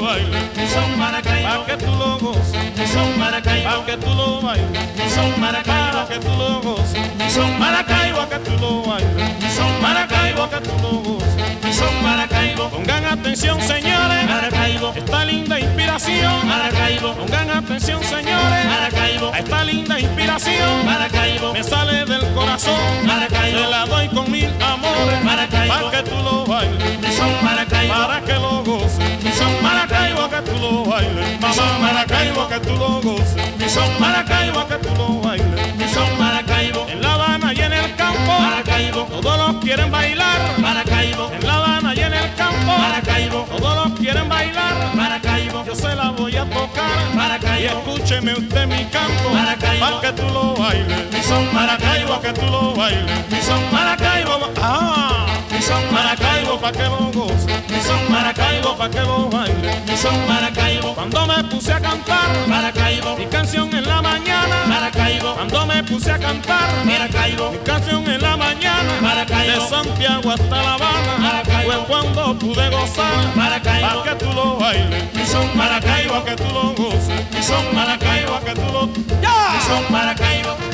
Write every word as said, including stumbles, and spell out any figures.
bailes, mi son Maracaibo, pa' que tú lo goces, mi son Maracaibo, pa' que tú lo bailes, mi son Maracaibo, para que tú lo goces, mi son Maracaibo, Maracaibo, que tú lo bailes, mi son Maracaibo, Maracaibo, que tú lo goces. mi son Maracaibo, Pongan atención, señores, Maracaibo, esta linda inspiración. Maracaibo, Pongan atención, señores, Maracaibo, a esta linda inspiración. Maracaibo, Me sale del corazón, Maracaibo, te la doy con mil amores, Maracaibo, para que tú lo bailes, mi son Maracaibo, para que lo goces. mi son Maracaibo, que tú lo bailes, mamá Maracaibo, que tú lo goces. mi son Maracaibo, que tú lo bailes. mi son Maracaibo, En La Habana y en el campo, Maracaibo, todos los quieren bailar. Maracaibo, En La Habana y en el campo, Maracaibo, todos los quieren bailar. Maracaibo, Yo se la voy a tocar. Y Maracaibo, escúcheme usted mi canto, Maracaibo, para que tú lo bailes. mi son Maracaibo, que tú lo bailes. mi son Maracaibo, ah, mi son Maracaibo, pa' que lo goce. mi son Maracaibo, pa' que lo baile. mi son Maracaibo, Cuando me puse a cantar Maracaibo, mi canción en la mañana, Maracaibo, cuando me puse a cantar Maracaibo, mi canción en la mañana, Maracaibo, de Santiago hasta La Habana, Maracaibo, fue cuando pude gozar, Maracaibo, pa' que tú lo bailes. mi son Maracaibo, Maracaibo, que tú lo goces. mi son Maracaibo, que tú lo... mi ¡Ya! son Maracaibo.